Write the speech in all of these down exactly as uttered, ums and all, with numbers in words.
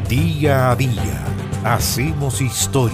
Día a día hacemos historia.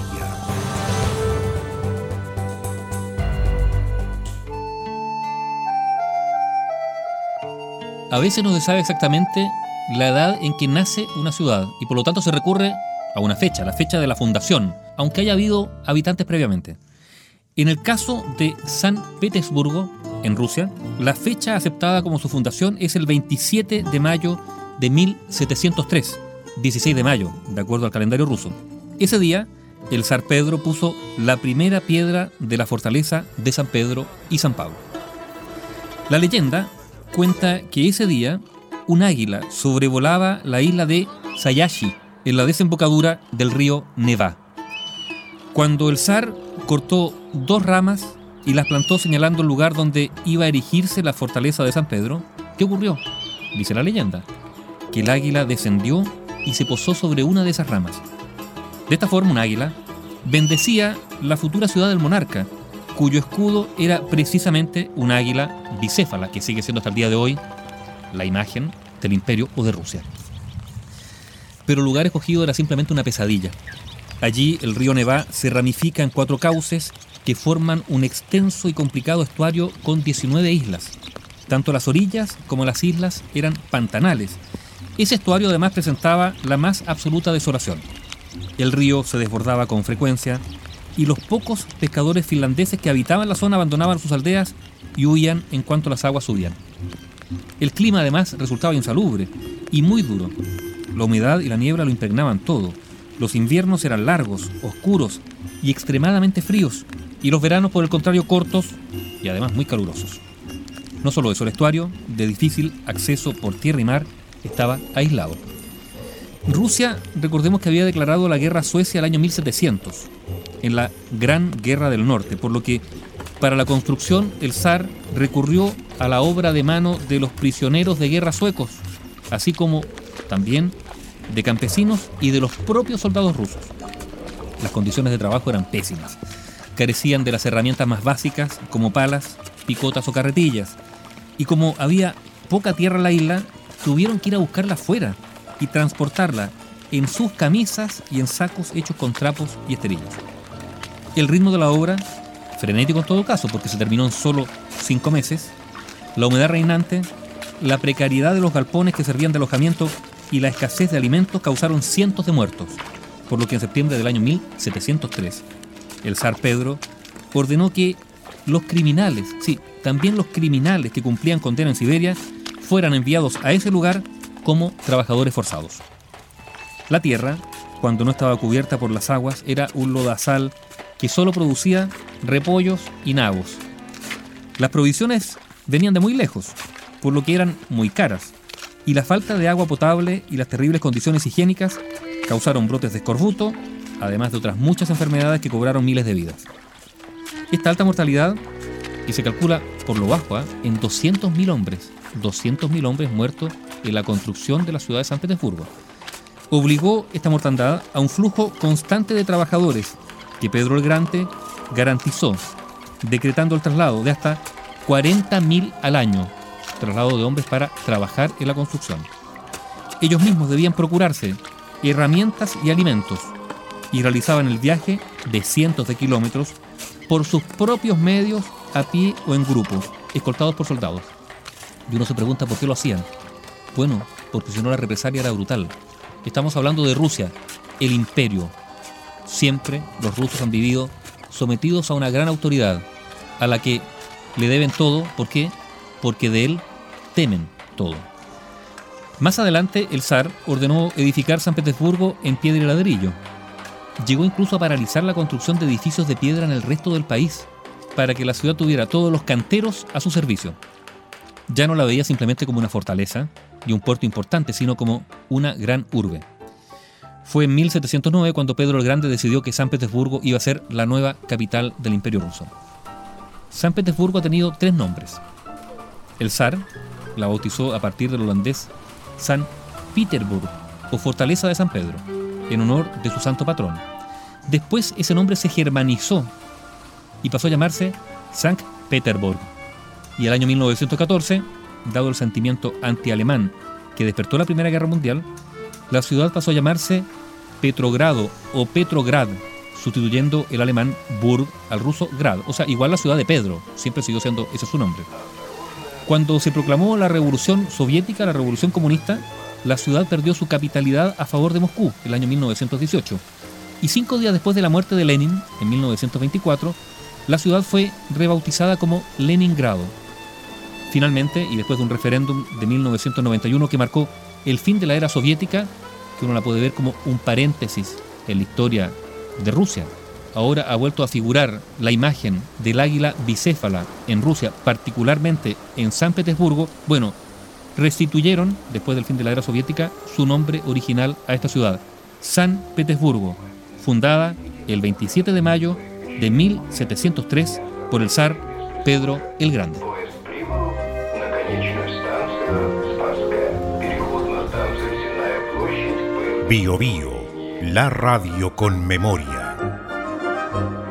A veces no se sabe exactamente la edad en que nace una ciudad y por lo tanto se recurre a una fecha, la fecha de la fundación, aunque haya habido habitantes previamente. En el caso de San Petersburgo, en Rusia, la fecha aceptada como su fundación es el veintisiete de mayo de mil setecientos tres, dieciséis de mayo, de acuerdo al calendario ruso. Ese día, el zar Pedro puso la primera piedra de la fortaleza de San Pedro y San Pablo. La leyenda cuenta que ese día un águila sobrevolaba la isla de Sayashi, en la desembocadura del río Neva. Cuando el zar cortó dos ramas y las plantó señalando el lugar donde iba a erigirse la fortaleza de San Pedro, ¿qué ocurrió? Dice la leyenda, que el águila descendió y se posó sobre una de esas ramas. De esta forma, un águila bendecía la futura ciudad del monarca, cuyo escudo era precisamente un águila bicéfala, que sigue siendo hasta el día de hoy la imagen del imperio o de Rusia. Pero el lugar escogido era simplemente una pesadilla. Allí el río Neva se ramifica en cuatro cauces que forman un extenso y complicado estuario con diecinueve islas. Tanto las orillas como las islas eran pantanales. Ese estuario además presentaba la más absoluta desolación. El río se desbordaba con frecuencia y los pocos pescadores finlandeses que habitaban la zona abandonaban sus aldeas y huían en cuanto las aguas subían. El clima además resultaba insalubre y muy duro. La humedad y la niebla lo impregnaban todo. Los inviernos eran largos, oscuros y extremadamente fríos, y los veranos, por el contrario, cortos y además muy calurosos. No solo eso, el estuario, de difícil acceso por tierra y mar, estaba aislado. Rusia, recordemos que había declarado la guerra a Suecia el año mil setecientos, en la Gran Guerra del Norte, por lo que para la construcción el zar recurrió a la obra de mano de los prisioneros de guerra suecos, así como también de campesinos y de los propios soldados rusos. Las condiciones de trabajo eran pésimas. Carecían de las herramientas más básicas como palas, picotas o carretillas. Y como había poca tierra en la isla, tuvieron que ir a buscarla afuera y transportarla en sus camisas y en sacos hechos con trapos y esterillas. El ritmo de la obra, frenético en todo caso, porque se terminó en solo cinco meses, la humedad reinante, la precariedad de los galpones que servían de alojamiento y la escasez de alimentos causaron cientos de muertos, por lo que en septiembre del año mil setecientos tres, el zar Pedro ordenó que los criminales, sí, también los criminales que cumplían condena en Siberia, fueran enviados a ese lugar como trabajadores forzados. La tierra, cuando no estaba cubierta por las aguas, era un lodazal que solo producía repollos y nabos. Las provisiones venían de muy lejos, por lo que eran muy caras, y la falta de agua potable y las terribles condiciones higiénicas causaron brotes de escorbuto, además de otras muchas enfermedades que cobraron miles de vidas. Esta alta mortalidad, que se calcula por lo bajo, ¿eh? en doscientos mil hombres, doscientos mil hombres muertos en la construcción de la ciudad de San Petersburgo, obligó esta mortandad a un flujo constante de trabajadores que Pedro el Grande garantizó, decretando el traslado de hasta cuarenta mil al año, traslado de hombres para trabajar en la construcción. Ellos mismos debían procurarse herramientas y alimentos y realizaban el viaje de cientos de kilómetros por sus propios medios, a pie o en grupos, escoltados por soldados. Y uno se pregunta por qué lo hacían. Bueno, porque si no la represalia era brutal. Estamos hablando de Rusia, el imperio. Siempre los rusos han vivido sometidos a una gran autoridad, a la que le deben todo. ¿Por qué? Porque de él temen todo. Más adelante, el zar ordenó edificar San Petersburgo en piedra y ladrillo. Llegó incluso a paralizar la construcción de edificios de piedra en el resto del país, para que la ciudad tuviera todos los canteros a su servicio. Ya no la veía simplemente como una fortaleza y un puerto importante, sino como una gran urbe. Fue en mil setecientos nueve cuando Pedro el Grande decidió que San Petersburgo iba a ser la nueva capital del Imperio Ruso. San Petersburgo ha tenido tres nombres. El zar la bautizó a partir del holandés San Petersburg, o Fortaleza de San Pedro, en honor de su santo patrón. Después ese nombre se germanizó y pasó a llamarse Sankt Petersburg. Y el año mil novecientos catorce, dado el sentimiento anti-alemán que despertó la Primera Guerra Mundial, la ciudad pasó a llamarse Petrogrado o Petrograd, sustituyendo el alemán Burg al ruso Grad, o sea, igual la ciudad de Pedro, siempre siguió siendo ese su nombre. Cuando se proclamó la revolución soviética, la revolución comunista, la ciudad perdió su capitalidad a favor de Moscú, el año mil novecientos dieciocho. Y cinco días después de la muerte de Lenin, en mil novecientos veinticuatro, la ciudad fue rebautizada como Leningrado. Finalmente, y después de un referéndum de mil novecientos noventa y uno que marcó el fin de la era soviética, que uno la puede ver como un paréntesis en la historia de Rusia, ahora ha vuelto a figurar la imagen del águila bicéfala en Rusia, particularmente en San Petersburgo. Bueno, restituyeron, después del fin de la era soviética, su nombre original a esta ciudad, San Petersburgo, fundada el veintisiete de mayo de mil setecientos tres por el zar Pedro el Grande. Bio Bio, la radio con memoria.